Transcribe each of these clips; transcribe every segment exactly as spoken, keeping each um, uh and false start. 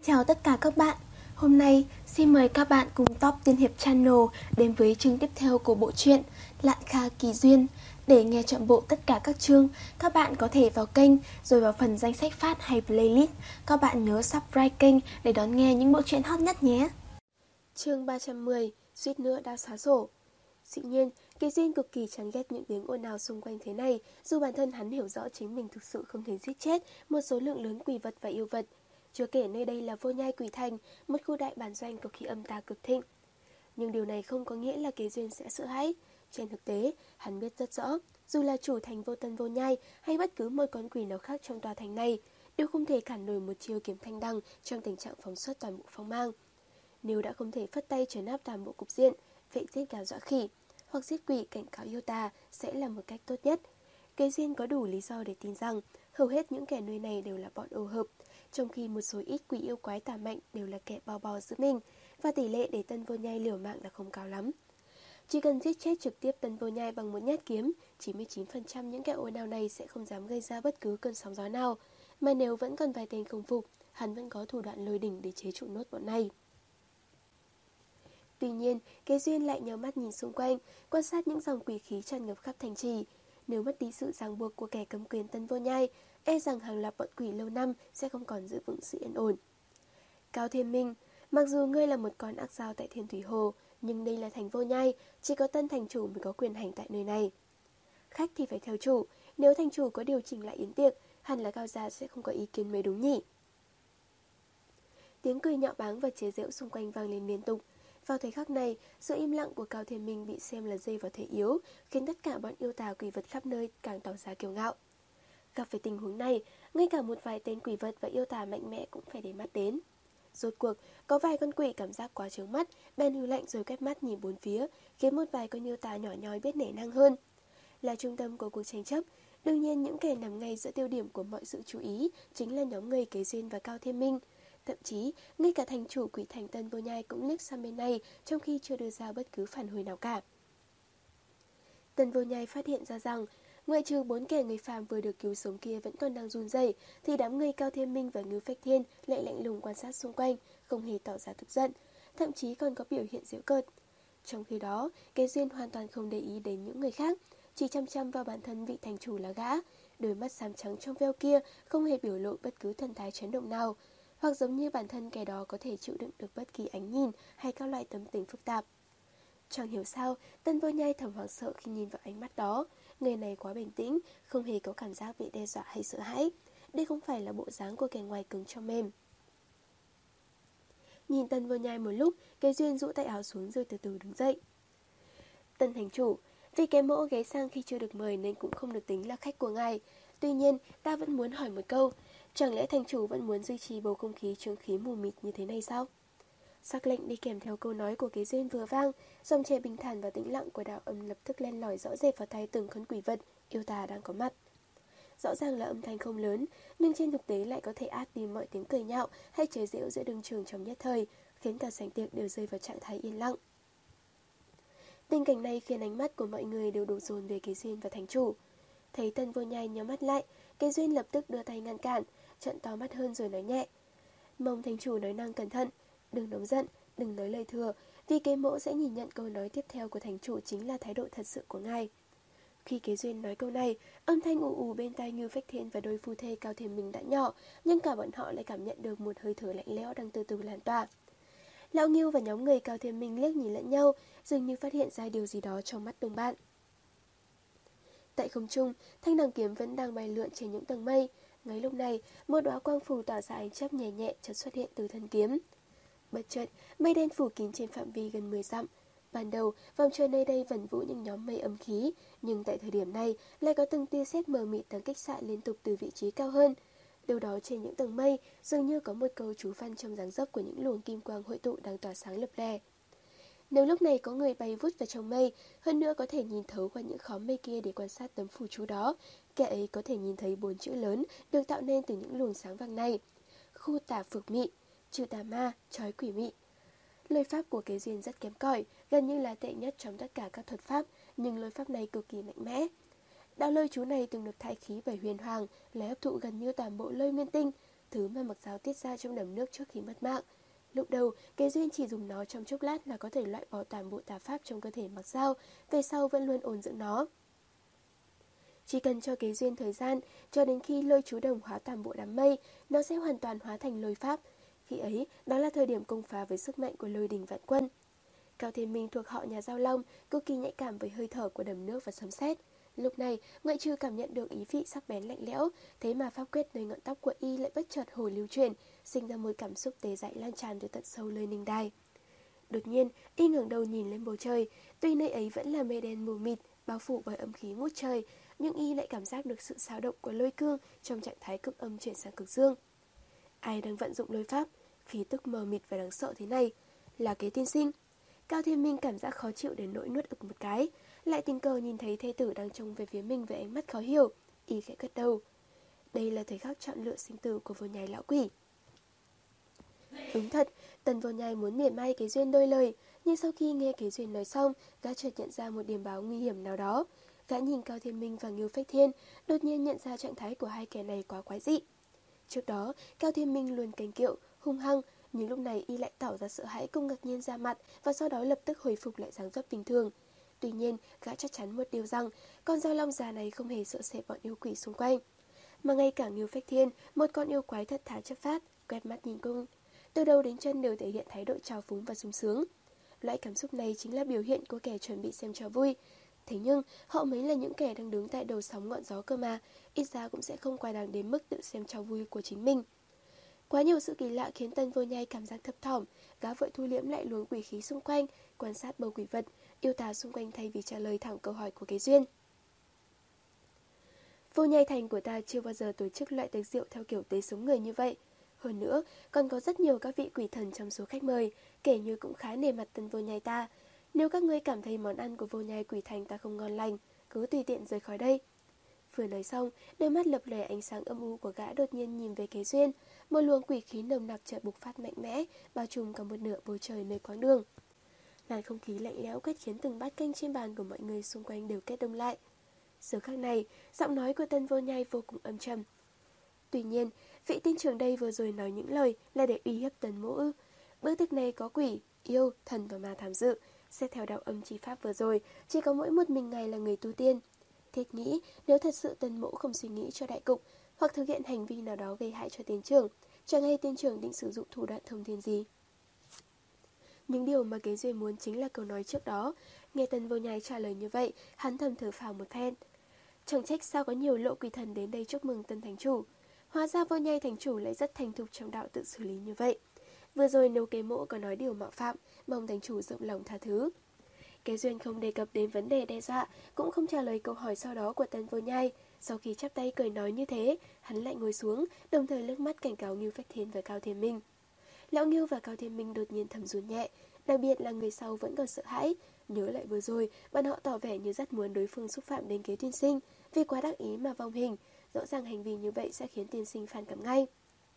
Chào tất cả các bạn. Hôm nay xin mời các bạn cùng Top Tiên Hiệp Channel đến với chương tiếp theo của bộ truyện Lạn Kha Kỳ Duyên. Để nghe trọn bộ tất cả các chương, các bạn có thể vào kênh rồi vào phần danh sách phát hay playlist. Các bạn nhớ subscribe kênh để đón nghe những bộ truyện hot nhất nhé. Chương ba trăm mười, suýt nữa đã xóa sổ. Dĩ nhiên, Kỳ Duyên cực kỳ chán ghét những tiếng ồn ào xung quanh thế này, dù bản thân hắn hiểu rõ chính mình thực sự không thể giết chết một số lượng lớn quỷ vật và yêu vật. Chưa kể nơi đây là Vô Nhai Quỷ Thành, một khu đại bản doanh cực kỳ âm tà cực thịnh. Nhưng điều này không có nghĩa là Kế Duyên sẽ sợ hãi. Trên thực tế, hắn biết rất rõ, dù là chủ thành Vô Tân Vô Nhai hay bất cứ một con quỷ nào khác trong tòa thành này, đều không thể cản nổi một chiêu kiếm thanh đăng trong tình trạng phóng xuất toàn bộ phong mang. Nếu đã không thể phất tay trấn áp toàn bộ cục diện, vậy giết gà dọa khỉ hoặc giết quỷ cảnh cáo yêu tà sẽ là một cách tốt nhất. Kế Duyên có đủ lý do để tin rằng hầu hết những kẻ nơi này đều là bọn ô hợp, trong khi một số ít quỷ yêu quái tà mạnh đều là kẻ bao bò giữ mình, và tỷ lệ để Tân Vô Nhai liều mạng là không cao lắm. Chỉ cần giết chết trực tiếp Tân Vô Nhai bằng một nhát kiếm, chín mươi chín phần trăm những kẻ ồn ào này sẽ không dám gây ra bất cứ cơn sóng gió nào, mà nếu vẫn còn vài tên không phục, hắn vẫn có thủ đoạn lôi đỉnh để chế trụ nốt bọn này. Tuy nhiên, Kế Duyên lại nhíu mắt nhìn xung quanh, quan sát những dòng quỷ khí tràn ngập khắp thành trì. Nếu mất đi sự ràng buộc của kẻ cầm quyền Tân Vô Nhai, e rằng hàng loạt bọn quỷ lâu năm sẽ không còn giữ vững sự yên ổn. Cao Thiên Minh, mặc dù ngươi là một con ác dao tại Thiên Thủy Hồ, nhưng đây là thành Vô Nhai, chỉ có Tân thành chủ mới có quyền hành tại nơi này. Khách thì phải theo chủ, nếu thành chủ có điều chỉnh lại yến tiệc, hẳn là Cao gia sẽ không có ý kiến mới đúng nhỉ. Tiếng cười nhạo báng và chế giễu xung quanh vang lên liên tục. Vào thời khắc này, sự im lặng của Cao Thiên Minh bị xem là dây vào thể yếu, khiến tất cả bọn yêu tà quỷ vật khắp nơi càng tỏ ra kiêu ngạo. Gặp phải tình huống này, ngay cả một vài tên quỷ vật và yêu tà mạnh mẽ cũng phải để mắt đến. Rốt cuộc, có vài con quỷ cảm giác quá trướng mắt, bèn hừ lạnh rồi quét mắt nhìn bốn phía, khiến một vài con yêu tà nhỏ nhoi biết nể nang hơn. Là trung tâm của cuộc tranh chấp, đương nhiên những kẻ nằm ngay giữa tiêu điểm của mọi sự chú ý chính là nhóm người Kế Duyên và Cao Thiên Minh. Thậm chí, ngay cả thành chủ quỷ thành Tân Vô Nhai cũng liếc sang bên này trong khi chưa đưa ra bất cứ phản hồi nào cả. Tân Vô Nhai phát hiện ra rằng, ngoại trừ bốn kẻ người phàm vừa được cứu sống kia vẫn còn đang run rẩy, thì đám người Cao Thiên Minh và Ngưu Phách Thiên lại lạnh lùng quan sát xung quanh, không hề tỏ ra tức giận, thậm chí còn có biểu hiện giễu cợt. Trong khi đó, Kế Duyên hoàn toàn không để ý đến những người khác, chỉ chăm chăm vào bản thân vị thành chủ là gã, đôi mắt xám trắng trong veo kia không hề biểu lộ bất cứ thần thái chấn động nào, hoặc giống như bản thân kẻ đó có thể chịu đựng được bất kỳ ánh nhìn hay các loại tâm tình phức tạp. Chẳng hiểu sao, Tân Vô Nhai thầm hoảng sợ khi nhìn vào ánh mắt đó. Người này quá bình tĩnh, không hề có cảm giác bị đe dọa hay sợ hãi. Đây không phải là bộ dáng của kẻ ngoài cứng trong mềm. Nhìn Tân Vô Nhai một lúc, Kế Duyên rũ tay áo xuống rồi từ từ đứng dậy. Tân thành chủ, vì cái mỗ ghé sang khi chưa được mời nên cũng không được tính là khách của ngài. Tuy nhiên, ta vẫn muốn hỏi một câu, chẳng lẽ thành chủ vẫn muốn duy trì bầu không khí trướng khí mù mịt như thế này sao? Sắc lệnh đi kèm theo câu nói của Kế Duyên vừa vang, dòng chảy bình thản và tĩnh lặng của đạo âm lập tức len lỏi rõ rệt vào tai từng con quỷ vật yêu tà đang có mặt. Rõ ràng là âm thanh không lớn, nhưng trên thực tế lại có thể át đi mọi tiếng cười nhạo hay chế giễu giữa đương trường trong nhất thời, khiến cả sảnh tiệc đều rơi vào trạng thái yên lặng. Tình cảnh này khiến ánh mắt của mọi người đều đổ dồn về Kế Duyên và thành chủ. Thấy Tân Vô Nhai nhắm mắt lại, Kế Duyên lập tức đưa tay ngăn cản, trợn to mắt hơn rồi nói nhẹ. Mong thành chủ nói năng cẩn thận, đừng nóng giận, đừng nói lời thừa, vì Kế mỗ sẽ nhìn nhận câu nói tiếp theo của thành chủ chính là thái độ thật sự của ngài. Khi Kế Duyên nói câu này, âm thanh ù ù bên tai Ngưu Phách Thiên và đôi phu thê Cao Thiên Minh đã nhỏ, nhưng cả bọn họ lại cảm nhận được một hơi thở lạnh lẽo đang từ từ lan tỏa. Lão Ngưu và nhóm người Cao Thiên Minh liếc nhìn lẫn nhau, dường như phát hiện ra điều gì đó trong mắt đồng bạn. Tại không trung, thanh đằng kiếm vẫn đang bay lượn trên những tầng mây. Ngay lúc này, một đóa quang phù tỏa ra ánh chớp nhẹ nhẹ chợt xuất hiện từ thân kiếm. Bất chợt, mây đen phủ kín trên phạm vi gần mười dặm. Ban đầu, vòng trời nơi đây vẩn vũ những nhóm mây âm khí, nhưng tại thời điểm này lại có từng tia sét mờ mịt đang kích xạ liên tục từ vị trí cao hơn. Đâu đó trên những tầng mây, dường như có một câu chú văn trong dáng dấp của những luồng kim quang hội tụ đang tỏa sáng lập lè. Nếu lúc này có người bay vút vào trong mây, hơn nữa có thể nhìn thấu qua những khóm mây kia để quan sát tấm phù chú đó, kẻ ấy có thể nhìn thấy bốn chữ lớn được tạo nên từ những luồng sáng vàng này: khu tà phược mị, trừ tà ma, trói quỷ mị. Lôi pháp của Kế Duyên rất kém cỏi, gần như là tệ nhất trong tất cả các thuật pháp, nhưng lôi pháp này cực kỳ mạnh mẽ. Đạo lôi chú này từng được thay khí bởi huyền hoàng, lấy hấp thụ gần như toàn bộ lôi nguyên tinh, thứ mà Mặc Giáo tiết ra trong đầm nước trước khi mất mạng. Lúc đầu, Kế Duyên chỉ dùng nó trong chốc lát là có thể loại bỏ toàn bộ tà pháp trong cơ thể Mặc Dao, về sau vẫn luôn ổn dưỡng nó. Chỉ cần cho Kế Duyên thời gian, cho đến khi lôi chú đồng hóa toàn bộ đám mây, nó sẽ hoàn toàn hóa thành lôi pháp. Khi ấy, đó là thời điểm công phá với sức mạnh của lôi đình vạn quân. Cao Thiên Minh thuộc họ nhà Giao Long, cực kỳ nhạy cảm với hơi thở của đầm nước và sấm sét. Lúc này, ngoại trừ cảm nhận được ý vị sắc bén lạnh lẽo, thế mà pháp quyết nơi ngọn tóc của y lại bất chợt hồi lưu chuyển, sinh ra một cảm xúc tê dại lan tràn từ tận sâu lơi ninh đài. Đột nhiên, y ngẩng đầu nhìn lên bầu trời, tuy nơi ấy vẫn là mây đen mù mịt, bao phủ bởi âm khí ngút trời, nhưng y lại cảm giác được sự xáo động của lôi cương trong trạng thái cực âm chuyển sang cực dương. Ai đang vận dụng lôi pháp, khí tức mờ mịt và đáng sợ thế này? Là Kế tiên sinh. Cao Thiên Minh cảm giác khó chịu đến nỗi nuốt ực một cái, lại tình cờ nhìn thấy thê tử đang trông về phía mình với ánh mắt khó hiểu, y khẽ gật đầu. Đây là thời khắc chọn lựa sinh tử của vô nhai lão quỷ. Đúng thật, Tần Vô Nhai muốn mỉa mai Kế Duyên đôi lời, nhưng sau khi nghe Kế Duyên nói xong, gã chợt nhận ra một điểm báo nguy hiểm nào đó. Gã nhìn Cao Thiên Minh và Ngưu Phách Thiên, đột nhiên nhận ra trạng thái của hai kẻ này quá quái dị. Trước đó, Cao Thiên Minh luôn canh kiệu, hung hăng, nhưng lúc này y lại tỏ ra sợ hãi cùng ngạc nhiên ra mặt và sau đó lập tức hồi phục lại dáng dấp bình thường. Tuy nhiên, gã chắc chắn một điều rằng con dao long già này không hề sợ sệt bọn yêu quỷ xung quanh. Mà ngay cả Ngưu Phách Thiên, một con yêu quái thật thà chất phác, quét mắt nhìn cung, từ đầu đến chân đều thể hiện thái độ trào phúng và sung sướng. Loại cảm xúc này chính là biểu hiện của kẻ chuẩn bị xem trò vui. Thế nhưng, họ mới là những kẻ đang đứng tại đầu sóng ngọn gió cơ mà, ít ra cũng sẽ không quá đáng đến mức tự xem trò vui của chính mình. Quá nhiều sự kỳ lạ khiến Tần Vô Nhai cảm giác thấp thỏm, gã vội thu liễm lại luồng quỷ khí xung quanh, quan sát bầu quỷ vật, yêu tà xung quanh thay vì trả lời thẳng câu hỏi của Kế Duyên. Vô Nhai thành của ta chưa bao giờ tổ chức loại tiệc rượu theo kiểu tế sống người như vậy. Hơn nữa, còn có rất nhiều các vị quỷ thần trong số khách mời, kể như cũng khá nể mặt Tần Vô Nhai ta. Nếu các ngươi cảm thấy món ăn của Vô Nhai quỷ thành ta không ngon lành, cứ tùy tiện rời khỏi đây. Vừa nói xong, đôi mắt lập lòe ánh sáng âm u của gã đột nhiên nhìn về Kế Duyên, một luồng quỷ khí nồng nặc chợt bùng phát mạnh mẽ, bao trùm cả một nửa bầu trời nơi quãng đường. Làn không khí lạnh lẽo quét khiến từng bát canh trên bàn của mọi người xung quanh đều kết đông lại. Giờ khắc này, giọng nói của Tần Vô Nhai vô cùng âm trầm. Tuy nhiên, vị tiên trưởng đây vừa rồi nói những lời là để uy hiếp Tần Mỗ ư? Bữa tiệc này có quỷ, yêu, thần và ma tham dự. Xét theo đạo âm chi pháp vừa rồi, chỉ có mỗi một mình ngài là người tu tiên. Thiết nghĩ, nếu thật sự Tần Mỗ không suy nghĩ cho đại cục, hoặc thực hiện hành vi nào đó gây hại cho tiên trưởng, chẳng hay tiên trưởng định sử dụng thủ đoạn thông thiên gì. Những điều mà Kế Duyên muốn chính là câu nói trước đó. Nghe Tần Vô Nhai trả lời như vậy, hắn thầm thở phào một phen. Chẳng trách sao có nhiều lộ quỷ thần đến đây chúc mừng Tân Thánh Chủ. Hóa ra Vô Nhai Thánh Chủ lại rất thành thục trong đạo tự xử lý như vậy. Vừa rồi nếu Kế Mỗ có nói điều mạo phạm, mong Thánh Chủ rộng lòng tha thứ. Kế Duyên không đề cập đến vấn đề đe dọa, cũng không trả lời câu hỏi sau đó của Tần Vô Nhai. Sau khi chắp tay cười nói như thế, hắn lại ngồi xuống, đồng thời liếc mắt cảnh cáo Ngưu Phách Thiên và Cao Thiên Minh. Lão Ngưu và Cao Thiên Minh đột nhiên thầm run nhẹ, đặc biệt là người sau vẫn còn sợ hãi. Nhớ lại vừa rồi, bọn họ tỏ vẻ như rất muốn đối phương xúc phạm đến Kế tiên sinh, vì quá đắc ý mà vong hình, rõ ràng hành vi như vậy sẽ khiến tiên sinh phản cảm ngay.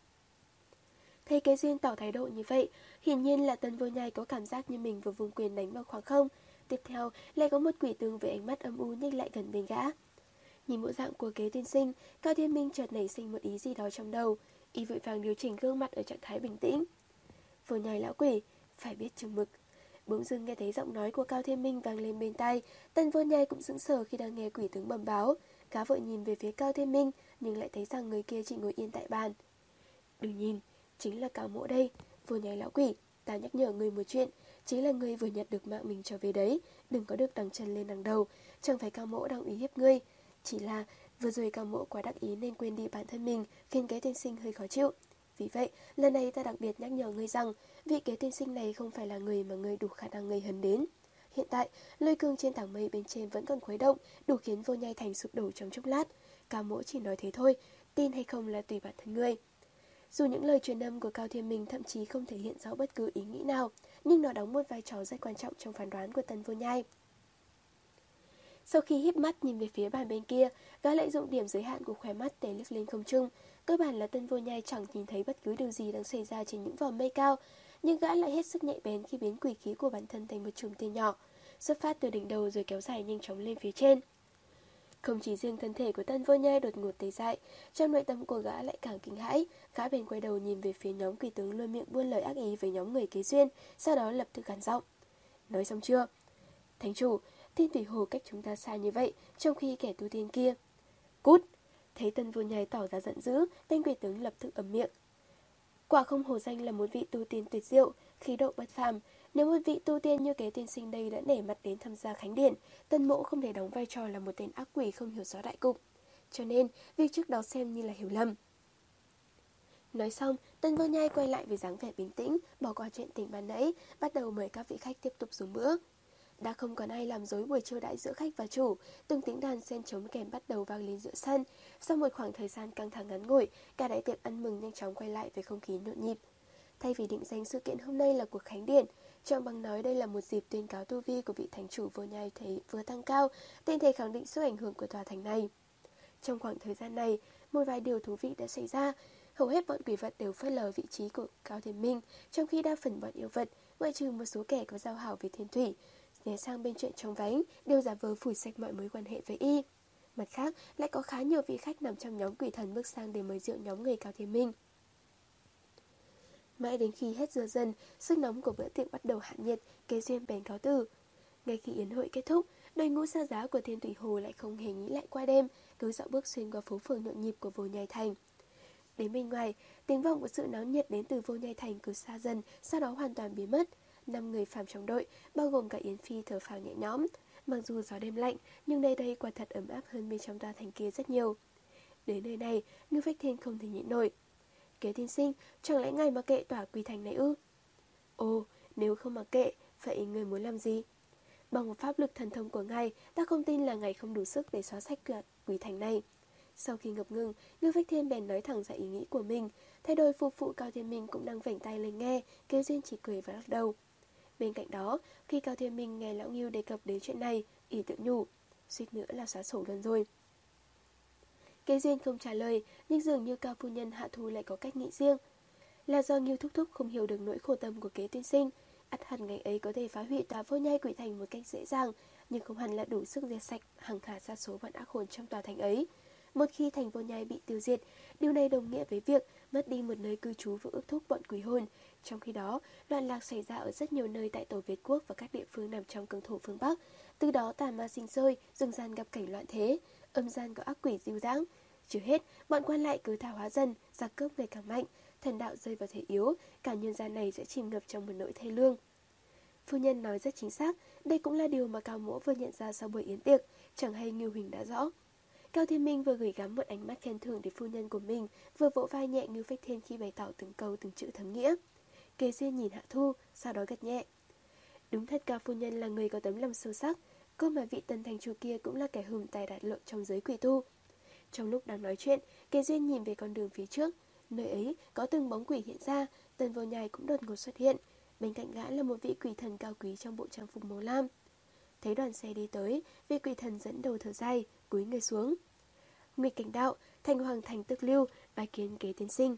Thấy Kế Duyên tỏ thái độ như vậy, hiển nhiên là Tần Vô Nhai có cảm giác như mình vừa vùng quyền đánh vào khoảng không. Tiếp theo, lại có một quỷ tướng với ánh mắt âm u nhích lại gần bên gã. Nhìn bộ dạng của Kế tiên sinh, Cao Thiên Minh chợt nảy sinh một ý gì đó trong đầu, y vội vàng điều chỉnh gương mặt ở trạng thái bình tĩnh. Vô Nhai lão quỷ, phải biết chừng mực. Bỗng dưng nghe thấy giọng nói của Cao Thiên Minh vang lên bên tai, Tần Vô Nhai cũng sững sờ khi đang nghe quỷ tướng bẩm báo. Cá vội nhìn về phía Cao Thiên Minh, nhưng lại thấy rằng người kia chỉ ngồi yên tại bàn. Đừng nhìn, chính là Cao Mỗ đây. Vô Nhai lão quỷ, ta nhắc nhở người một chuyện, chính là người vừa nhặt được mạng mình trở về đấy, đừng có được đằng chân lên đằng đầu, chẳng phải Cao Mỗ đang uy hiếp ngươi. Chỉ là vừa rồi Cao Mỗ quá đắc ý nên quên đi bản thân mình, khiến Kế tiên sinh hơi khó chịu. Vì vậy, lần này ta đặc biệt nhắc nhở ngươi rằng, vị Kế tiên sinh này không phải là người mà ngươi đủ khả năng gây hấn đến. Hiện tại, lôi cương trên tảng mây bên trên vẫn còn khuấy động, đủ khiến Vô Nhai thành sụp đổ trong chốc lát. Cao Mỗ chỉ nói thế thôi, tin hay không là tùy bản thân ngươi. Dù những lời truyền âm của Cao Thiên Minh thậm chí không thể hiện rõ bất cứ ý nghĩ nào, nhưng nó đóng một vai trò rất quan trọng trong phán đoán của Tần Vô Nhai. Sau khi híp mắt nhìn về phía bàn bên kia, gã lại dụng điểm giới hạn của khóe mắt để liếc lên không trung. Cơ bản là Tần Vô Nhai chẳng nhìn thấy bất cứ điều gì đang xảy ra trên những vòm mây cao, nhưng gã lại hết sức nhạy bén khi biến quỷ khí của bản thân thành một chùm tia nhỏ, xuất phát từ đỉnh đầu rồi kéo dài nhanh chóng lên phía trên. Không chỉ riêng thân thể của Tân Vô Nhai đột ngột tê dại, trong nội tâm của gã lại càng kinh hãi. Gã bèn quay đầu nhìn về phía nhóm quỷ tướng luôn miệng buôn lời ác ý với nhóm người kế duyên, sau đó lập tức gằn giọng: Nói xong chưa? Thánh chủ, Thiên Thủy Hồ cách chúng ta xa như vậy, trong khi kẻ tu tiên kia... Cút! Thấy Tân Vô Nhai tỏ ra giận dữ, tên quỷ tướng lập tức ầm miệng. Quả không hổ danh là một vị tu tiên tuyệt diệu, khí độ bất phàm. Nếu một vị tu tiên như kế tiên sinh đây đã nể mặt đến tham gia khánh điển, Tân Mỗ không thể đóng vai trò là một tên ác quỷ không hiểu rõ đại cục. Cho nên, việc trước đó xem như là hiểu lầm. Nói xong, Tân Vô Nhai quay lại với dáng vẻ bình tĩnh, bỏ qua chuyện tình ban nãy, bắt đầu mời các vị khách tiếp tục dùng bữa. Đã không còn ai làm rối buổi chiêu đãi giữa khách và chủ, từng tiếng đàn sen trống kèn bắt đầu vang lên giữa sân. Sau một khoảng thời gian căng thẳng ngắn ngủi, cả đại tiệc ăn mừng nhanh chóng quay lại với không khí nhộn nhịp. Thay vì định danh sự kiện hôm nay là cuộc khánh điển, Trọng Bằng nói đây là một dịp tuyên cáo tu vi của vị thánh chủ Vô Nhai thấy vừa tăng cao, tên thể khẳng định sức ảnh hưởng của tòa thành này. Trong khoảng thời gian này, một vài điều thú vị đã xảy ra. Hầu hết bọn quỷ vật đều phớt lờ vị trí của Cao Thiên Minh, trong khi đa phần bọn yêu vật, ngoại trừ một số kẻ có giao hảo với Thiên Thủy, né sang bên chuyện trong vánh, đều giả vờ phủi sạch mọi mối quan hệ với y. Mặt khác, lại có khá nhiều vị khách nằm trong nhóm quỷ thần bước sang để mời rượu nhóm người Cao Thiên Minh. Mãi đến khi hết giờ dần, sức nóng của bữa tiệc bắt đầu hạ nhiệt, kế duyên bèn cáo từ. Ngay khi yến hội kết thúc, đội ngũ xa giá của Thiên Thủy Hồ lại không hề nghĩ lại qua đêm, cứ dạo bước xuyên qua phố phường nhộn nhịp của Vô Nhai Thành. Đến bên ngoài, tiếng vọng của sự náo nhiệt đến từ Vô Nhai Thành cứ xa dần, sau đó hoàn toàn biến mất. Năm người phàm trong đội, bao gồm cả Yến Phi thở phào nhẹ nhõm. Mặc dù gió đêm lạnh, nhưng nơi đây quả thật ấm áp hơn bên trong tòa thành kia rất nhiều. Đến nơi này, Ngưu Phách Thiên không thể nhịn nổi. Kế tiên sinh, chẳng lẽ ngài mặc kệ tòa quỷ thành này ư? Ồ, nếu không mặc kệ, vậy người muốn làm gì? Bằng một pháp lực thần thông của ngài, ta không tin là ngài không đủ sức để xóa sạch quỷ thành này. Sau khi ngập ngừng, Ngưu Phách Thiên bèn nói thẳng ra ý nghĩ của mình. Thay đôi phụ phụ Cao Thiên Minh cũng đang vểnh tay lên nghe, Kế duyên chỉ cười và lắc đầu. Bên cạnh đó, khi Cao Thiên Minh nghe lão Ngưu đề cập đến chuyện này, ý tự nhủ, suýt nữa là xóa sổ luôn rồi. Kế duyên không trả lời, nhưng dường như Cao phu nhân Hạ Thu lại có cách nghĩ riêng. Là do Ngưu thúc thúc không hiểu được nỗi khổ tâm của Kế tiên sinh, ắt hẳn ngày ấy có thể phá hủy tòa Vô Nhai quỷ thành một cách dễ dàng, nhưng không hẳn là đủ sức diệt sạch hàng hà sa số bọn ác hồn trong tòa thành ấy. Một khi thành Vô Nhai bị tiêu diệt, điều này đồng nghĩa với việc mất đi một nơi cư trú và ước thúc bọn quỷ hồn. Trong khi đó, loạn lạc xảy ra ở rất nhiều nơi tại Tổ Việt Quốc và các địa phương nằm trong cương thổ phương Bắc. Từ đó tà ma sinh sôi, rừng gian gặp cảnh loạn thế, âm gian có ác quỷ dịu dãng. Chưa hết, bọn quan lại cứ tha hóa dần, giặc cướp ngày càng mạnh, thần đạo rơi vào thế yếu, cả nhân gian này sẽ chìm ngập trong một nỗi thê lương. Phu nhân nói rất chính xác, đây cũng là điều mà Cao Mỗ vừa nhận ra sau buổi yến tiệc, chẳng hay Ngưu Huỳnh đã rõ. Cao Thiên Minh vừa gửi gắm một ánh mắt khen thưởng để phu nhân của mình, vừa vỗ vai nhẹ Ngưu Phách Thiên khi bày tỏ từng câu từng chữ thấm nghĩa. Kế duyên nhìn Hạ Thu, sau đó gật nhẹ. Đúng thật Cao phu nhân là người có tấm lòng sâu sắc, cô mà vị Tân thành chủ kia cũng là kẻ hùng tài đại lượng trong giới quỷ tu. Trong lúc đang nói chuyện, Kế duyên nhìn về con đường phía trước, nơi ấy có từng bóng quỷ hiện ra, Tân Vô Nhai cũng đột ngột xuất hiện. Bên cạnh gã là một vị quỷ thần cao quý trong bộ trang phục màu lam. Thấy đoàn xe đi tới, vị quỷ thần dẫn đầu thở dài, cúi người xuống. Nghịch cảnh đạo, thành hoàng thành tức lưu, bái kiến Kế tiên sinh.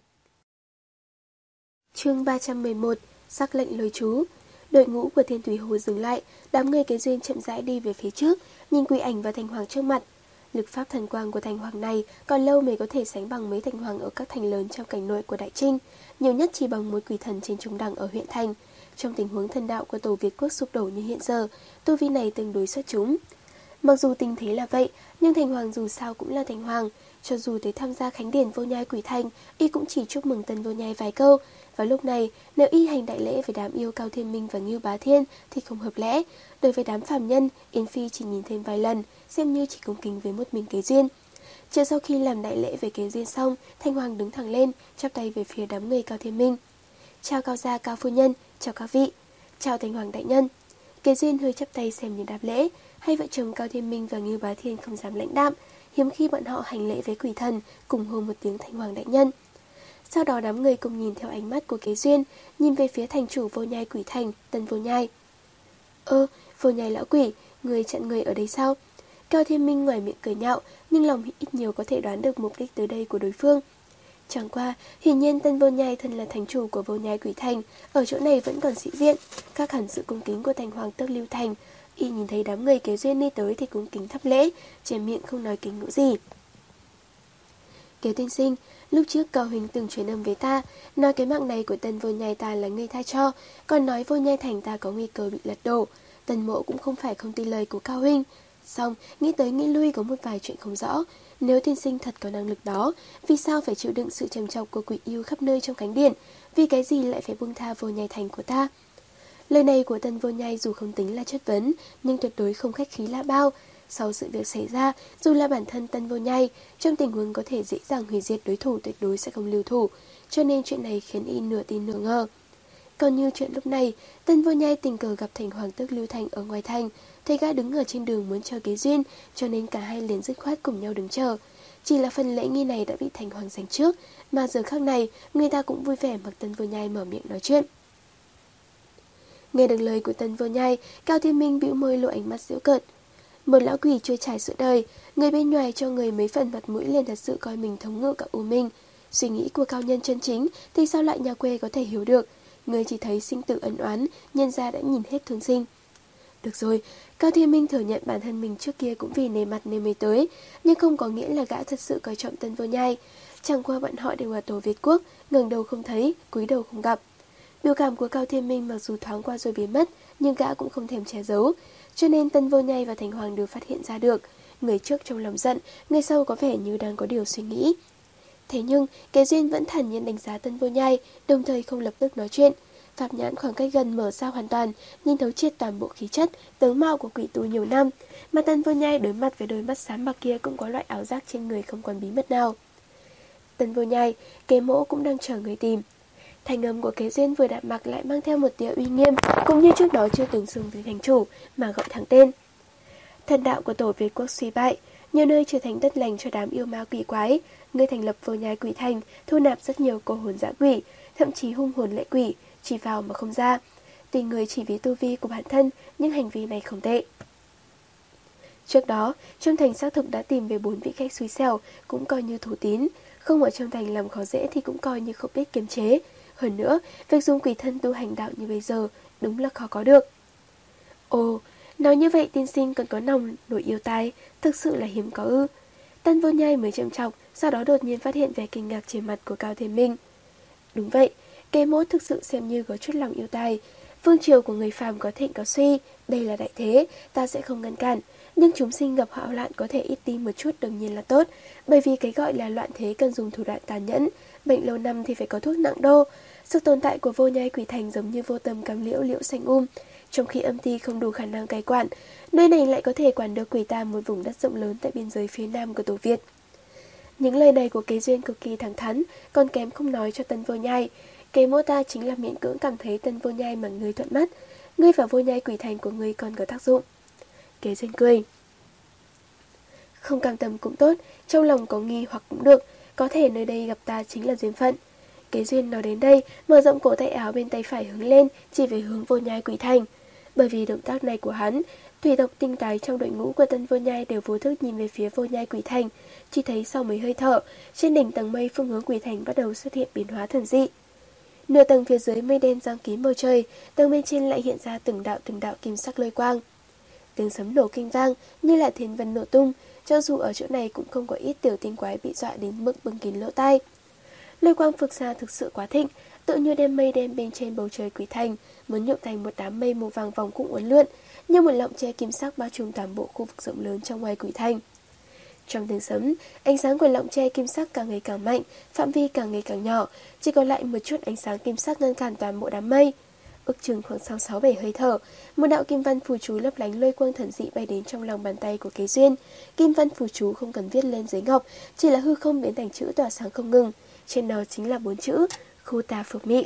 Chương ba trăm mười một, sắc lệnh lời chú. Đội ngũ của Thiên Thủy Hồ dừng lại, đám người Kế duyên chậm rãi đi về phía trước, nhìn quỷ ảnh và thành hoàng trước mặt. Lực pháp thần quang của thành hoàng này còn lâu mới có thể sánh bằng mấy thành hoàng ở các thành lớn trong cảnh nội của Đại Trinh, nhiều nhất chỉ bằng một quỷ thần trên trung đẳng ở huyện thành. Trong tình huống thần đạo của Tổ Việt Quốc sụp đổ như hiện giờ, tu vi này tương đối xuất chúng. Mặc dù tình thế là vậy, nhưng thành hoàng dù sao cũng là thành hoàng. Cho dù tới tham gia khánh điển Vô Nhai quỷ thành, y cũng chỉ chúc mừng Tân Vô Nhai vài câu. Và lúc này, nếu y hành đại lễ với đám yêu Cao Thiên Minh và Ngưu Bá Thiên thì không hợp lẽ. Đối với đám phàm nhân, Yến Phi chỉ nhìn thêm vài lần, xem như chỉ cung kính với một mình Kế duyên. Chờ sau khi làm đại lễ với Kế duyên xong, thành hoàng đứng thẳng lên, chắp tay về phía đám người Cao Thiên Minh. Chào Cao gia Cao phu nhân, chào các vị, chào thành hoàng đại nhân. Kế duyên hơi chắp tay xem như đáp lễ. Hai vợ chồng Cao Thiên Minh và Ngưu Bá Thiên không dám lãnh đạm, hiếm khi bọn họ hành lễ với quỷ thần, cùng hô một tiếng thành hoàng đại nhân. Sau đó đám người cùng nhìn theo ánh mắt của Kế duyên, nhìn về phía thành chủ Vô Nhai quỷ thành, Tân Vô Nhai. Ơ, Vô Nhai lão quỷ, người chặn người ở đây sao? Cao Thiên Minh ngoài miệng cười nhạo, nhưng lòng ít nhiều có thể đoán được mục đích tới đây của đối phương. Chẳng qua, hiển nhiên Tân Vô Nhai thân là thành chủ của Vô Nhai quỷ thành, ở chỗ này vẫn còn sĩ diện, khác hẳn sự cung kính của thành hoàng tước Lưu Thành. Y nhìn thấy đám người Kế Duyên đi tới thì cũng kính thắp lễ, che miệng không nói kính ngữ gì. Kế tiên sinh, lúc trước Cao Huynh từng truyền âm với ta, nói cái mạng này của Tân Vô Nhai ta là ngươi tha cho, còn nói Vô Nhai thành ta có nguy cơ bị lật đổ. Tần Mộ cũng không phải không tin lời của Cao Huynh. Xong, nghĩ tới nghĩ lui có một vài chuyện không rõ. Nếu tiên sinh thật có năng lực đó, vì sao phải chịu đựng sự trầm trọng của quỷ yêu khắp nơi trong cánh điện? Vì cái gì lại phải buông tha Vô Nhai thành của ta? Lời này của Tân Vô Nhai dù không tính là chất vấn, nhưng tuyệt đối không khách khí là bao. Sau sự việc xảy ra, dù là bản thân Tân Vô Nhai, trong tình huống có thể dễ dàng hủy diệt đối thủ tuyệt đối sẽ không lưu thủ, cho nên chuyện này khiến y nửa tin nửa ngờ. Còn như chuyện lúc này, Tân Vô Nhai tình cờ gặp thành hoàng tước Lưu Thành ở ngoài thành, thấy gã đứng ở trên đường muốn chờ Kế Duyên, cho nên cả hai liền dứt khoát cùng nhau đứng chờ. Chỉ là phần lễ nghi này đã bị thành hoàng giành trước, mà giờ khắc này, người ta cũng vui vẻ mặc Tân Vô Nhai mở miệng nói chuyện. Nghe được lời của Tân Vô Nhai, Cao Thiên Minh bĩu môi lộ ánh mắt giễu cợt. Một lão quỷ trôi trải sự đời, người bên ngoài cho người mấy phần mặt mũi liền thật sự coi mình thống ngự cả U Minh. Suy nghĩ của cao nhân chân chính thì sao lại nhà quê có thể hiểu được. Người chỉ thấy sinh tử ân oán, nhân ra đã nhìn hết thương sinh. Được rồi, Cao Thiên Minh thừa nhận bản thân mình trước kia cũng vì nề mặt nên mới tới, nhưng không có nghĩa là gã thật sự coi trọng Tân Vô Nhai. Chẳng qua bọn họ đều ở tổ Việt Quốc, ngẩng đầu không thấy, cúi đầu không gặp. Biểu cảm của Cao Thiên Minh mặc dù thoáng qua rồi biến mất, nhưng gã cũng không thèm che giấu, cho nên Tân Vô Nhai và Thành Hoàng đều phát hiện ra được. Người trước trong lòng giận, người sau có vẻ như đang có điều suy nghĩ. Thế nhưng, Kế Duyên vẫn thản nhiên đánh giá Tân Vô Nhai, đồng thời không lập tức nói chuyện. Pháp nhãn khoảng cách gần mở ra hoàn toàn, nhìn thấu triệt toàn bộ khí chất, tướng mạo của quỷ tu nhiều năm, mà Tân Vô Nhai đối mặt với đôi mắt sáng bạc kia cũng có loại ảo giác trên người không còn bí mật nào. Tân Vô Nhai, Kế Mỗ cũng đang chờ người tìm. Thành âm của Kế Duyên vừa đạm mạc lại mang theo một tia uy nghiêm, cũng như trước đó chưa từng xưng với thành chủ, mà gọi thẳng tên. Thần đạo của tổ Việt Quốc suy bại, nhiều nơi trở thành đất lành cho đám yêu ma quỷ quái. Ngươi thành lập Vô Nhai Quỷ Thành, thu nạp rất nhiều cô hồn dã quỷ, thậm chí hung hồn lệ quỷ, chỉ vào mà không ra. Tùy người chỉ vì tu vi của bản thân, nhưng hành vi này không tệ. Trước đó, trong thành xác thực đã tìm về bốn vị khách xui xẻo, cũng coi như thủ tín. Không ở trong thành làm khó dễ thì cũng coi như không biết kiềm chế. Hơn nữa, việc dùng quỷ thân tu hành đạo như bây giờ đúng là khó có được. Ồ, nói như vậy tiên sinh còn có nòng nổi yêu tai, thực sự là hiếm có ư. Tân Vô Nhai mới chậm chọc, sau đó đột nhiên phát hiện vẻ kinh ngạc trên mặt của Cao Thiên Minh. Đúng vậy, Kế Mỗ thực sự xem như có chút lòng yêu tai. Vương triều của người phàm có thịnh có suy, đây là đại thế, ta sẽ không ngăn cản. Nhưng chúng sinh gặp họa loạn có thể ít đi một chút đương nhiên là tốt, bởi vì cái gọi là loạn thế cần dùng thủ đoạn tàn nhẫn, bệnh lâu năm thì phải có thuốc nặng đô. Sự tồn tại của Vô Nhai Quỷ Thành giống như vô tâm cắm liễu liễu xanh um, trong khi âm ty không đủ khả năng cai quản, nơi này lại có thể quản được quỷ ta một vùng đất rộng lớn tại biên giới phía nam của tổ Việt. Những lời này của Kế Duyên cực kỳ thẳng thắn, còn kém không nói cho Tân Vô Nhai. Kế Mỗ ta chính là miễn cưỡng cảm thấy Tân Vô Nhai mà người thuận mắt, ngươi và Vô Nhai Quỷ Thành của ngươi còn có tác dụng. Kế Duyên cười. Không cam tâm cũng tốt, trong lòng có nghi hoặc cũng được, có thể nơi đây gặp ta chính là duyên phận. Kế Duyên nói đến đây, mở rộng cổ tay áo bên tay phải hướng lên, chỉ về hướng Vô Nhai Quỷ Thành. Bởi vì động tác này của hắn, thủy tộc tinh tái trong đội ngũ của Tân Vô Nhai đều vô thức nhìn về phía Vô Nhai Quỷ Thành, chỉ thấy sau mấy hơi thở, trên đỉnh tầng mây phương hướng Quỷ Thành bắt đầu xuất hiện biến hóa thần dị. Nửa tầng phía dưới mây đen giăng kín bầu trời, tầng bên trên lại hiện ra từng đạo từng đạo kim sắc lôi quang. Tiếng sấm nổ kinh vang như là thiên vân nổ tung, cho dù ở chỗ này cũng không có ít tiểu tinh quái bị dọa đến mức bưng kín lỗ tai. Lôi quang phược xa thực sự quá thịnh, tự như đem mây đen bên trên bầu trời Quỷ Thành muốn nhộn thành một đám mây màu vàng vòng cũng uốn lượn, như một lọng tre kim sắc bao trùm toàn bộ khu vực rộng lớn trong ngoài Quỷ Thành. Trong tiếng sấm, ánh sáng của lọng tre kim sắc càng ngày càng mạnh, phạm vi càng ngày càng nhỏ, chỉ còn lại một chút ánh sáng kim sắc ngăn cản toàn bộ đám mây. Ước chừng khoảng sáu sáu bảy hơi thở, một đạo kim văn phù chú lấp lánh lôi quang thần dị bay đến trong lòng bàn tay của Kế Duyên. Kim văn phù chú không cần viết lên giấy ngọc, chỉ là hư không biến thành chữ tỏa sáng không ngừng. Trên đó chính là bốn chữ Khu Tà Phược Mị.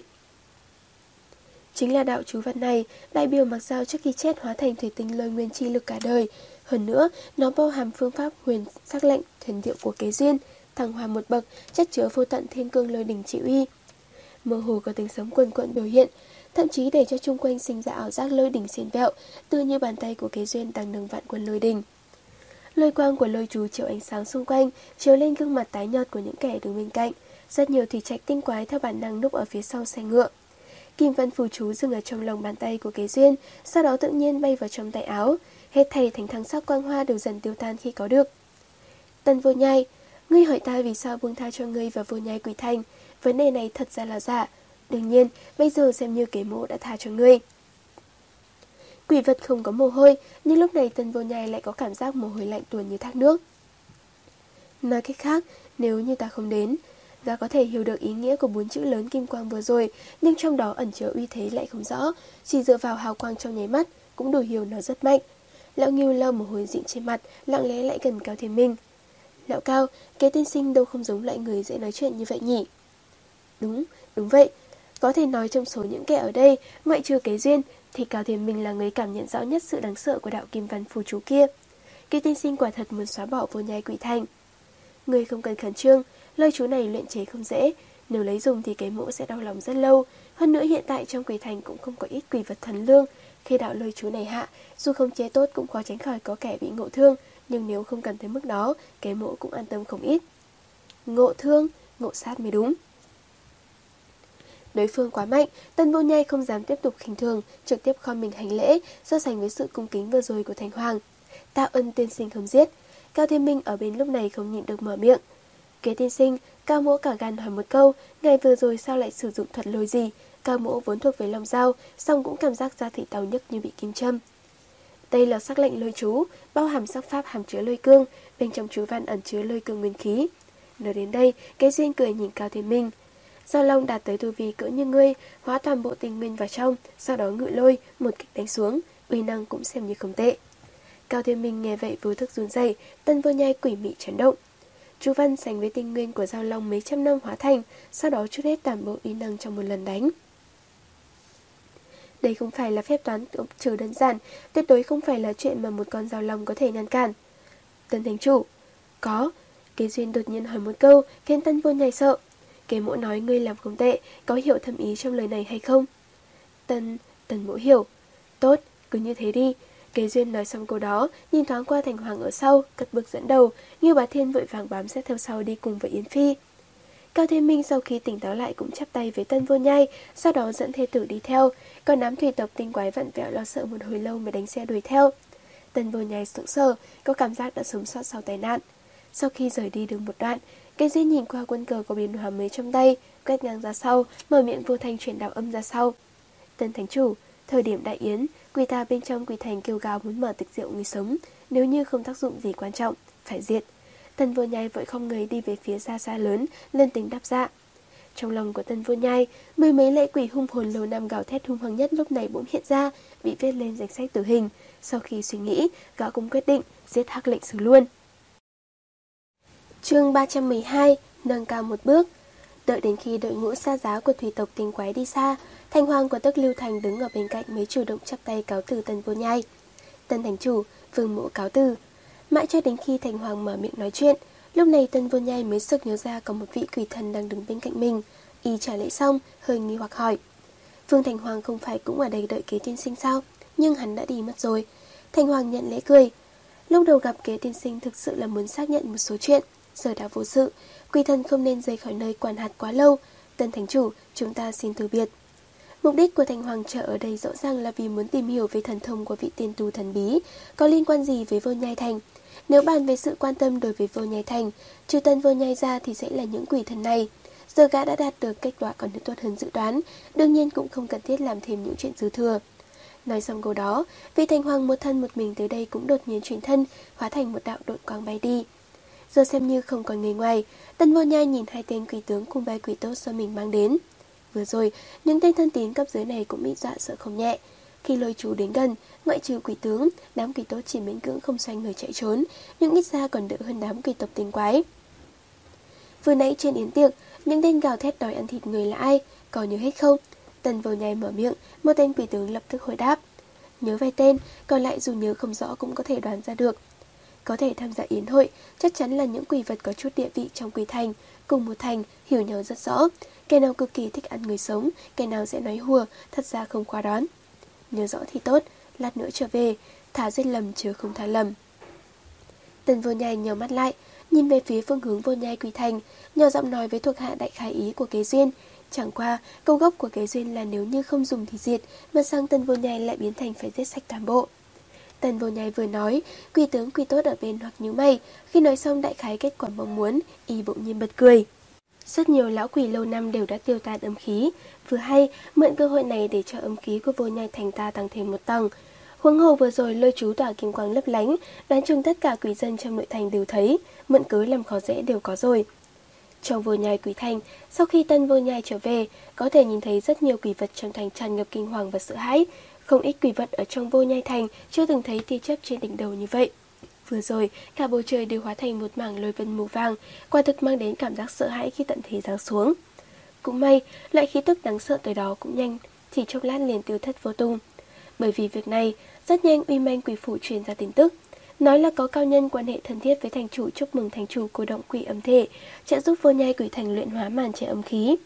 Chính là đạo chú văn này, đại biểu mặc dao trước khi chết hóa thành thủy tinh lôi nguyên chi lực cả đời. Hơn nữa, nó bao hàm phương pháp huyền sắc lệnh thần diệu của Kế Duyên, thăng hoa một bậc, chất chứa vô tận thiên cương lôi đỉnh trị uy. Mơ hồ có tiếng sấm quần quận biểu hiện, thậm chí để cho chung quanh sinh ra ảo giác lôi đỉnh xiên vẹo, tựa như bàn tay của Kế Duyên đang nâng vạn quân lôi đỉnh. Lôi quang của lôi chú chiếu ánh sáng xung quanh, chiếu lên gương mặt tái nhợt của những kẻ đứng bên cạnh. Rất nhiều thủy trạch tinh quái theo bản năng núp ở phía sau xe ngựa. Kim văn phù chú dừng ở trong lòng bàn tay của Kế Duyên, sau đó tự nhiên bay vào trong tay áo. Hết thảy thành thắng sắc quang hoa đều dần tiêu tan khi có được. Tần Vô Nhai, ngươi hỏi ta vì sao buông tha cho ngươi và Vô Nhai Quỷ Thành, vấn đề này thật ra là giả. Đương nhiên, bây giờ xem như Kế Mộ đã tha cho ngươi. Quỷ vật không có mồ hôi, nhưng lúc này Tần Vô Nhai lại có cảm giác mồ hôi lạnh tuôn như thác nước. Nói cách khác, nếu như ta không đến, ta có thể hiểu được ý nghĩa của bốn chữ lớn kim quang vừa rồi, nhưng trong đó ẩn chứa uy thế lại không rõ, chỉ dựa vào hào quang trong nháy mắt cũng đủ hiểu nó rất mạnh. Lão Ngưu lau mồ hôi dịn trên mặt, lặng lẽ lại gần Cao Thiên Minh. Lão Cao, Kế tiên sinh đâu không giống loại người dễ nói chuyện như vậy nhỉ? Đúng, đúng vậy. Có thể nói trong số những kẻ ở đây, ngoại trừ Kế Duyên, thì Cao Thiên Minh là người cảm nhận rõ nhất sự đáng sợ của đạo kim văn phù chú kia. Kế tiên sinh quả thật muốn xóa bỏ Vô Nhai Quỷ Thành. Người không cần khẩn trương, lôi chú này luyện chế không dễ, nếu lấy dùng thì Kế Mộ sẽ đau lòng rất lâu. Hơn nữa hiện tại trong Quỷ Thành cũng không có ít quỷ vật thần lương, khi đạo lôi chú này hạ, dù không chế tốt cũng khó tránh khỏi có kẻ bị ngộ thương, nhưng nếu không cần tới mức đó, Kế Mộ cũng an tâm không ít. Ngộ thương, ngộ sát mới đúng. Đối phương quá mạnh, Tần Vô Nhai không dám tiếp tục khinh thường, trực tiếp khom mình hành lễ, so sánh với sự cung kính vừa rồi của Thành Hoàng. Tạ ơn tiên sinh không giết. Cao Thiên Minh ở bên lúc này không nhịn được mở miệng. Kế tiên sinh, Cao Mỗ cả gan hỏi một câu, ngày vừa rồi sao lại sử dụng thuật lôi gì? Cao Mỗ vốn thuộc về lòng dao, song cũng cảm giác da thịt đau nhức như bị kim châm. Đây là sắc lệnh lôi chú, bao hàm sắc pháp hàm chứa lôi cương, bên trong chú văn ẩn chứa lôi cương nguyên khí. Nói đến đây, Kế Duyên cười nhìn Cao Thiên Minh. Giao Long đạt tới tu vi cỡ như ngươi, hóa toàn bộ tinh nguyên vào trong, sau đó ngự lôi, một kích đánh xuống, uy năng cũng xem như không tệ. Cao Thiên Minh nghe vậy vô thức run rẩy, Tần Vô Nhai quỷ mị chấn động. Chú văn sánh với tinh nguyên của Giao Long mấy trăm năm hóa thành, sau đó chút hết toàn bộ uy năng trong một lần đánh. Đây không phải là phép toán trừ đơn giản, tuyệt đối không phải là chuyện mà một con Giao Long có thể ngăn cản. Tần Thánh Chủ, có. Kế Duyên đột nhiên hỏi một câu, khiến Tần Vô Nhai sợ. Kế Mỗ nói ngươi làm không tệ, có hiểu thâm ý trong lời này hay không? Tần, Tần Mỗ hiểu. Tốt, cứ như thế đi. Kế Duyên nói xong câu đó, nhìn thoáng qua Thành Hoàng ở sau, cất bước dẫn đầu, Ngưu Bá Thiên vội vàng bám sát theo sau đi cùng với Yến Phi. Cao Thiên Minh sau khi tỉnh táo lại cũng chắp tay với Tần Vô Nhai, sau đó dẫn thê tử đi theo, còn đám thủy tộc tinh quái vặn vẹo lo sợ một hồi lâu mới đánh xe đuổi theo. Tần Vô Nhai sững sờ, có cảm giác đã sống sót sau tai nạn. Sau khi rời đi được một đoạn, Kế Duyên nhìn qua quân cờ có biến hóa mới trong tay, quét ngang ra sau, mở miệng vô thanh truyền đạo âm ra sau. Tần Thánh Chủ, thời điểm đại yến, quỷ tà bên trong quỷ thành kêu gào muốn mở tiệc rượu người sống, nếu như không tác dụng gì quan trọng, phải diệt. Tần Vô Nhai vội không người đi về phía xa xa lớn, lên tính đáp dạ. Trong lòng của Tần Vô Nhai, mười mấy lệ quỷ hung hồn lâu năm gào thét hung hăng nhất lúc này bỗng hiện ra, bị viết lên danh sách tử hình. Sau khi suy nghĩ, gã cũng quyết định giết Hắc Lệnh Sử luôn. Chương ba trăm mười hai, nâng cao một bước. Đợi đến khi đội ngũ xa giá của thủy tộc tinh quái đi xa, Thành Hoàng của Tức Lưu Thành đứng ở bên cạnh mới chủ động chắp tay cáo từ Tần Vô Nhai. Tần Thành Chủ, Vương Mộ cáo từ. Mãi cho đến khi Thành Hoàng mở miệng nói chuyện, lúc này Tần Vô Nhai mới sực nhớ ra có một vị quỷ thần đang đứng bên cạnh mình. Y trả lễ xong, hơi nghi hoặc hỏi. Vương Thành Hoàng không phải cũng ở đây đợi Kế tiên sinh sao? Nhưng hắn đã đi mất rồi. Thành Hoàng nhận lễ cười. Lúc đầu gặp Kế tiên sinh thực sự là muốn xác nhận một số chuyện. Giờ đã vô sự, quỷ thần không nên rời khỏi nơi quản hạt quá lâu. Tần Thánh Chủ, chúng ta xin từ biệt. Mục đích của Thành Hoàng trợ ở đây rõ ràng là vì muốn tìm hiểu về thần thông của vị tiên tu thần bí, có liên quan gì với Vô Nhai Thành. Nếu bàn về sự quan tâm đối với Vô Nhai Thành, trừ Tần Vô Nhai ra thì sẽ là những quỷ thần này. Giờ gã đã đạt được kết quả còn tốt hơn dự đoán, đương nhiên cũng không cần thiết làm thêm những chuyện dư thừa. Nói xong câu đó, vị Thành Hoàng một thân một mình tới đây cũng đột nhiên chuyển thân, hóa thành một đạo đội quang bay đi. Giờ xem như không còn người ngoài, Tần Vô Nhai nhìn hai tên quỷ tướng cùng vài quỷ tốt do mình mang đến. Vừa rồi, những tên thân tín cấp dưới này cũng bị dọa sợ không nhẹ. Khi lôi chú đến gần, ngoại trừ quỷ tướng, đám quỷ tốt chỉ miễn cưỡng không xoay người chạy trốn, nhưng ít ra còn đỡ hơn đám quỷ tộc tinh quái. Vừa nãy trên yến tiệc, những tên gào thét đòi ăn thịt người là ai, có nhớ hết không? Tần Vô Nhai mở miệng, một tên quỷ tướng lập tức hồi đáp. Nhớ vài tên, còn lại dù nhớ không rõ cũng có thể đoán ra được. Có thể tham gia yến hội, chắc chắn là những quỷ vật có chút địa vị trong quỷ thành, cùng một thành, hiểu nhau rất rõ. Kẻ nào cực kỳ thích ăn người sống, kẻ nào sẽ nói hùa, thật ra không quá đoán. Nhớ rõ thì tốt, lát nữa trở về, thả giết lầm chứ không tha lầm. Tần Vô Nhai nhíu mắt lại, nhìn về phía phương hướng Vô Nhai quỷ thành, nhỏ giọng nói với thuộc hạ đại khái ý của Kế Duyên, Chẳng qua, câu gốc của cái duyên là nếu như không dùng thì diệt, mà sang Tân Vô Nhai lại biến thành phải giết sạch toàn bộ. Tân Vô Nhai vừa nói, Quỷ tướng Quỷ Tốt ở bên hoặc nhíu mày, khi nói xong đại khái kết quả mong muốn, y bỗng nhiên bật cười. Rất nhiều lão quỷ lâu năm đều đã tiêu tan âm khí, vừa hay mượn cơ hội này để cho âm khí của Vô Nhai thành ta tăng thêm một tầng. Huống hồ vừa rồi lôi chú tỏa kim quang lấp lánh, đoán chung tất cả quỷ dân trong nội thành đều thấy, mượn cớ làm khó dễ đều có rồi. Trong Vô Nhai quỷ thành, sau khi Tân Vô Nhai trở về, có thể nhìn thấy rất nhiều quỷ vật trong thành tràn ngập kinh hoàng và sợ hãi. Không ít quỷ vật ở trong Vô Nhai thành chưa từng thấy tia chớp trên đỉnh đầu như vậy. Vừa rồi, cả bầu trời đều hóa thành một mảng lôi vân màu vàng, quả thực mang đến cảm giác sợ hãi khi tận thế giáng xuống. Cũng may, loại khí tức đáng sợ tới đó cũng nhanh, chỉ chốc lát liền tiêu thất vô tung. Bởi vì việc này, rất nhanh Uy Manh quỷ phủ truyền ra tin tức, nói là có cao nhân quan hệ thân thiết với thành chủ chúc mừng thành chủ cô động quỷ âm thể, trợ giúp Vô Nhai quỷ thành luyện hóa màn che âm khí.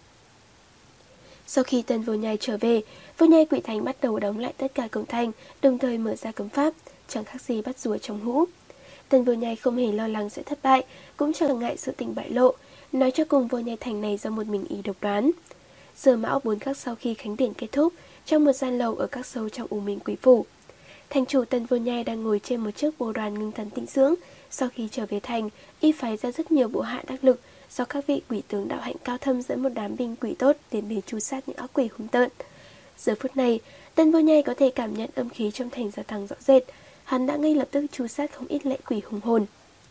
Sau khi Tân Vô Nhai trở về, Vô Nhai quỷ thành bắt đầu đóng lại tất cả cổng thành, đồng thời mở ra cấm pháp, chẳng khác gì bắt rùa trong hũ. Tân Vô Nhai không hề lo lắng sẽ thất bại, cũng chẳng ngại sự tình bại lộ, nói cho cùng Vô Nhai thành này do một mình ý độc đoán. Giờ mão bốn khắc sau khi khánh điển kết thúc, trong một gian lầu ở các sâu trong U Minh Quỷ phủ, thành chủ Tân Vô Nhai đang ngồi trên một chiếc bồ đoàn ngưng thần tĩnh dưỡng. Sau khi trở về thành, y phái ra rất nhiều bộ hạ đắc lực do các vị quỷ tướng đạo hạnh cao thâm dẫn một đám binh quỷ tốt đến để tru sát những ác quỷ hung tợn. Giờ phút này, Tân Vô Nhai có thể cảm nhận âm khí trong thành gia tăng rõ rệt. Hắn đã ngay lập tức tru sát không ít lệ quỷ hung hồn.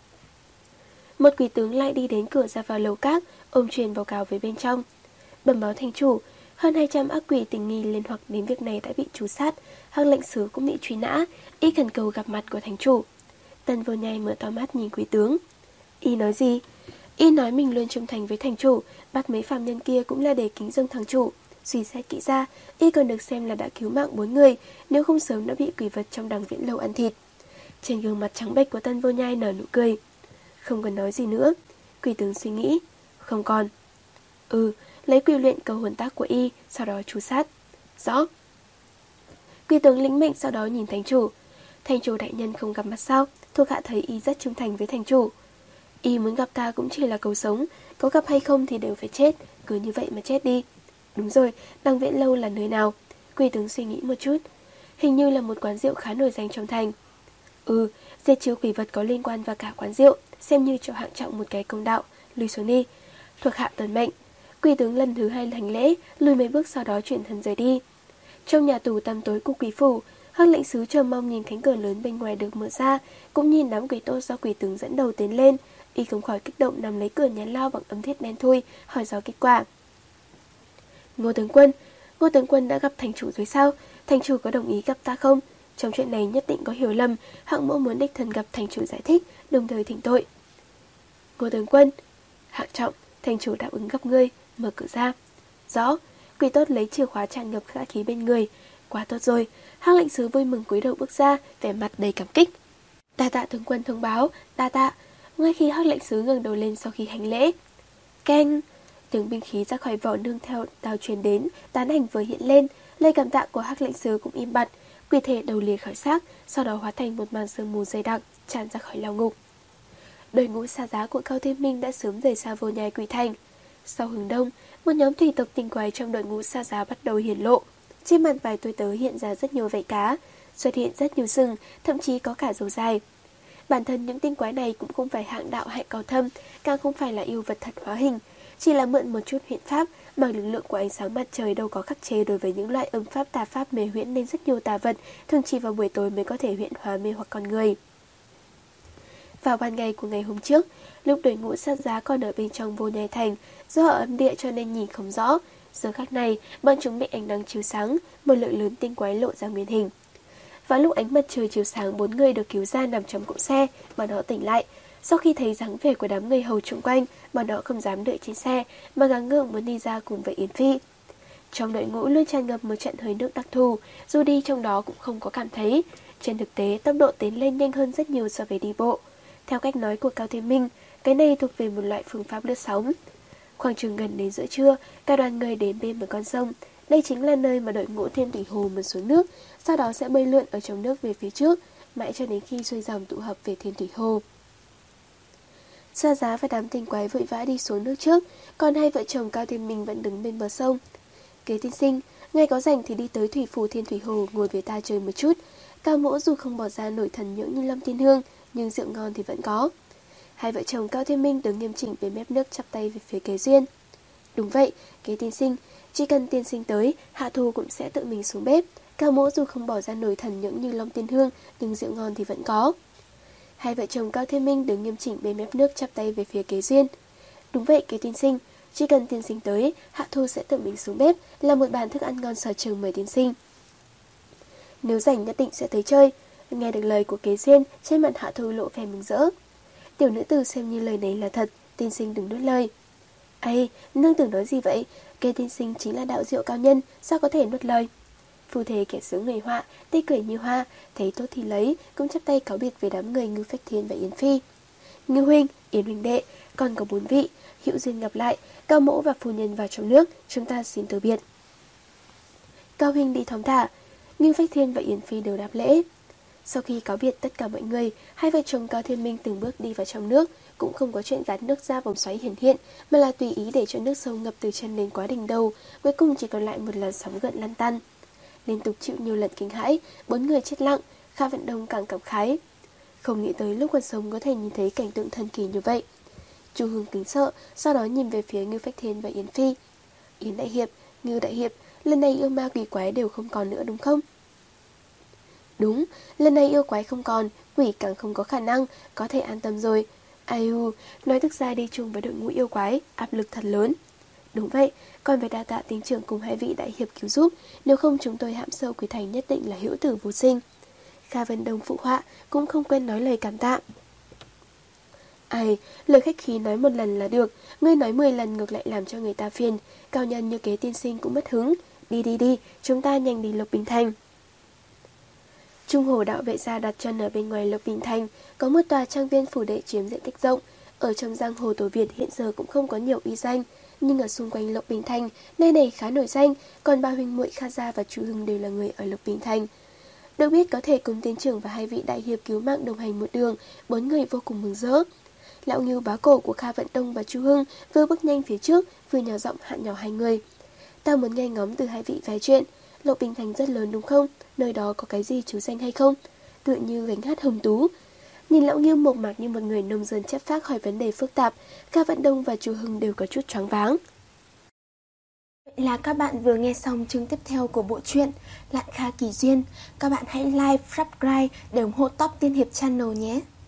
Một quỷ tướng lại đi đến cửa ra vào lầu các, ôm truyền báo cáo với bên trong. Bẩm báo thành chủ, hơn hai trăm ác quỷ tình nghi liên hoặc đến việc này đã bị tru sát, Hắc lệnh sứ cũng bị truy nã, y khẩn cầu gặp mặt của thành chủ. Tân Vô Nhai mở to mắt nhìn quỷ tướng. Y nói gì? Y nói mình luôn trung thành với thành chủ, bắt mấy phàm nhân kia cũng là để kính dâng thằng chủ. Suy xét kỹ ra, y còn được xem là đã cứu mạng bốn người, nếu không sớm đã bị quỷ vật trong đằng viễn lâu ăn thịt. Trên gương mặt trắng bệch của Tân Vô Nhai nở nụ cười. Không cần nói gì nữa. Quỷ tướng suy nghĩ. Không còn. Ừ, lấy quy luyện cầu hồn tác của y, sau đó tru sát. Rõ. Quỷ tướng lĩnh mệnh sau đó nhìn thành chủ. Thành chủ đại nhân không gặp mặt sao? Thuộc hạ thấy y rất trung thành với thành chủ. Y muốn gặp ta cũng chỉ là cầu sống, có gặp hay không thì đều phải chết, cứ như vậy mà chết đi. Đúng rồi, đằng viễn lâu là nơi nào? Quỷ tướng suy nghĩ một chút. Hình như là một quán rượu khá nổi danh trong thành. Ừ, giết trừ quỷ vật có liên quan vào cả quán rượu, xem như cho hạng trọng một cái công đạo. Lùi xuống đi. Thuộc hạ tuân mệnh. Quỷ tướng lần thứ hai hành lễ, lùi mấy bước sau đó chuyển thân rời đi. Trong nhà tù tăm tối của quỷ phủ, Hắc lệnh sứ chờ mong nhìn cánh cửa lớn bên ngoài được mở ra, cũng nhìn đám quỷ tốt do quỷ tướng dẫn đầu tiến lên. Y không khỏi kích động nằm lấy cửa nhán lao bằng ấm thiết đen thui, hỏi rõ kết quả. Ngô tướng quân, Ngô tướng quân đã gặp thành chủ rồi sao? Thành chủ có đồng ý gặp ta không? Trong chuyện này nhất định có hiểu lầm, hạng mẫu muốn đích thân gặp thành chủ giải thích, đồng thời thỉnh tội. Ngô tướng quân, hạng trọng, thành chủ đáp ứng gặp ngươi, mở cửa ra. Rõ. Quỷ tốt lấy chìa khóa tràn ngập khả khí bên người. Quá tốt rồi. Hắc lệnh sứ vui mừng cúi đầu bước ra, vẻ mặt đầy cảm kích. Đa tạ tướng quân thông báo, đa tạ. Ngay khi Hắc lệnh sứ ngẩng đầu lên sau khi hành lễ, keng, tiếng binh khí ra khỏi vỏ nương theo đao truyền đến, tán ảnh vừa hiện lên. Lời cảm tạ của Hắc lệnh sứ cũng im bặt. Quỷ thể đầu lìa khỏi xác, sau đó hóa thành một màn sương mù dày đặc tràn ra khỏi lao ngục. Đội ngũ xa giá của Cao Thiên Minh đã sớm rời xa Vô Nhai quỷ thành. Sau hướng đông, một nhóm thủy tộc tinh quái trong đội ngũ xa giá bắt đầu hiển lộ. Trên mặt vài tôi tớ hiện ra rất nhiều vảy cá, xuất hiện rất nhiều sừng, thậm chí có cả râu dài. Bản thân những tinh quái này cũng không phải hạng đạo hạnh cao thâm, càng không phải là yêu vật thật hóa hình, chỉ là mượn một chút huyễn pháp mà lực lượng của ánh sáng mặt trời đâu có khắc chế đối với những loại âm pháp tà pháp mê huyễn, nên rất nhiều tà vật thường chỉ vào buổi tối mới có thể huyễn hóa mê hoặc con người. Vào ban ngày của ngày hôm trước, lúc đội ngũ sát giá còn ở bên trong Vô Nhai thành, do ở âm địa cho nên nhìn không rõ. Giờ khắc này, bọn chúng bị ánh nắng chiếu sáng, một lượng lớn tinh quái lộ ra nguyên hình. Và lúc ánh mặt trời chiếu sáng, bốn người được cứu ra nằm trong cỗ xe, bọn họ tỉnh lại. Sau khi thấy dáng vẻ của đám người hầu chung quanh, bọn họ không dám đợi trên xe, mà gắng gượng muốn đi ra cùng với Yến Phi. Trong đội ngũ luôn tràn ngập một trận hơi nước đặc thù, dù đi trong đó cũng không có cảm thấy. Trên thực tế, tốc độ tiến lên nhanh hơn rất nhiều so với đi bộ. Theo cách nói của Cao Thiên Minh, cái này thuộc về một loại phương pháp lướt sóng. Khoảng chừng gần đến giữa trưa, cả đoàn người đến bên một con sông. Đây chính là nơi mà đội ngũ Thiên Thủy Hồ muốn xuống nước, sau đó sẽ bơi lượn ở trong nước về phía trước, mãi cho đến khi xuôi dòng tụ hợp về Thiên Thủy Hồ. Sa Giá và đám tình quái vội vã đi xuống nước trước, còn hai vợ chồng Cao Thiên Minh vẫn đứng bên bờ sông. Kế tiên sinh, ngài có rảnh thì đi tới thủy phủ Thiên Thủy Hồ ngồi với ta chơi một chút. Cao mỗ dù không bỏ ra nổi thần nhưỡng như Lâm Thiên Hương, nhưng rượu ngon thì vẫn có. Hai vợ chồng Cao Thiên Minh đứng nghiêm chỉnh bên mép nước chắp tay về phía Kế Duyên. Đúng vậy, Kế tiên sinh, chỉ cần tiên sinh tới, Hạ Thu cũng sẽ tự mình xuống bếp. Cao mỗ dù không bỏ ra nổi thần nhưỡng như Long Tiên Hương, nhưng rượu ngon thì vẫn có. Hai vợ chồng Cao Thiên Minh đứng nghiêm chỉnh bên mép nước chắp tay về phía Kế Duyên. Đúng vậy, Kế tiên sinh, chỉ cần tiên sinh tới, Hạ Thu sẽ tự mình xuống bếp, làm một bàn thức ăn ngon sở trường mời tiên sinh. Nếu rảnh nhất định sẽ tới chơi. Nghe được lời của Kế Duyên, trên mặt Hạ Thu lộ vẻ mừng rỡ. Tiểu nữ tử xem như lời này là thật, tiên sinh đừng nuốt lời. Ây, nương tử nói gì vậy? Kế tiên sinh chính là đạo diệu cao nhân, sao có thể nuốt lời? Phu thề kẻ sướng người họa, tươi cười như hoa, thấy tốt thì lấy, cũng chắp tay cáo biệt với đám người Ngưu Phách Thiên và Yến Phi. Ngưu huynh, Yến huynh đệ, còn có bốn vị, hữu duyên gặp lại, Cao mỗ và phu nhân vào trong nước, chúng ta xin từ biệt. Cao huynh đi thong thả. Ngưu Phách Thiên và Yến Phi đều đáp lễ. Sau khi cáo biệt tất cả mọi người, hai vợ chồng Cao Thiên Minh từng bước đi vào trong nước, cũng không có chuyện gạt nước ra vòng xoáy hiển hiện, mà là tùy ý để cho nước sâu ngập từ chân đến quá đỉnh đầu, cuối cùng chỉ còn lại một làn sóng gợn lăn tăn. Liên tục chịu nhiều lần kinh hãi, bốn người chết lặng, Kha Vận Đông càng cảm khái. Không nghĩ tới lúc còn sống có thể nhìn thấy cảnh tượng thần kỳ như vậy. Chu Hưng kính sợ, sau đó nhìn về phía Ngưu Phách Thiên và Yến Phi. Yến đại hiệp, Ngưu đại hiệp, lần này yêu ma quỷ quái đều không còn nữa đúng không? Đúng, lần này yêu quái không còn, quỷ càng không có khả năng, có thể an tâm rồi. Ai u, nói thực ra đi chung với đội ngũ yêu quái, áp lực thật lớn. Đúng vậy, còn phải đa tạ tính trưởng cùng hai vị đại hiệp cứu giúp, nếu không chúng tôi hãm sâu quỷ thành nhất định là hữu tử vô sinh. Kha Vân Đông phụ họa, cũng không quên nói lời cảm tạ. Ai, lời khách khí nói một lần là được, ngươi nói mười lần ngược lại làm cho người ta phiền, cao nhân như Kế tiên sinh cũng mất hứng. Đi đi đi, chúng ta nhanh đi Lộc Bình Thành. Trung Hồ đạo vệ gia đặt chân ở bên ngoài Lộc Bình Thành, có một tòa trang viên phủ đệ chiếm diện tích rộng. Ở trong giang hồ Tổ Việt hiện giờ cũng không có nhiều uy danh, nhưng ở xung quanh Lộc Bình Thành, nơi này khá nổi danh, còn ba huynh muội Kha Gia và Chu Hưng đều là người ở Lộc Bình Thành. Được biết có thể cùng tiên trưởng và hai vị đại hiệp cứu mạng đồng hành một đường, bốn người vô cùng mừng rỡ. Lão Ngưu bá cổ của Kha Vận Đông và Chu Hưng vừa bước nhanh phía trước, vừa nhỏ giọng hạn nhỏ hai người. Ta muốn nghe ngóng từ hai vị vài chuyện. Lộc Bình Thành rất lớn đúng không? Nơi đó có cái gì chú danh hay không? Tựa như gánh hát hồng tú. Nhìn lão Ngưu mộc mạc như một người nông dân chất phác hỏi vấn đề phức tạp, Kha Vận Đông và Chu Hưng đều có chút choáng váng. Vậy là các bạn vừa nghe xong chương tiếp theo của bộ truyện Lạn Kha Kỳ Duyên. Các bạn hãy like, subscribe để ủng hộ Top Tiên Hiệp Channel nhé.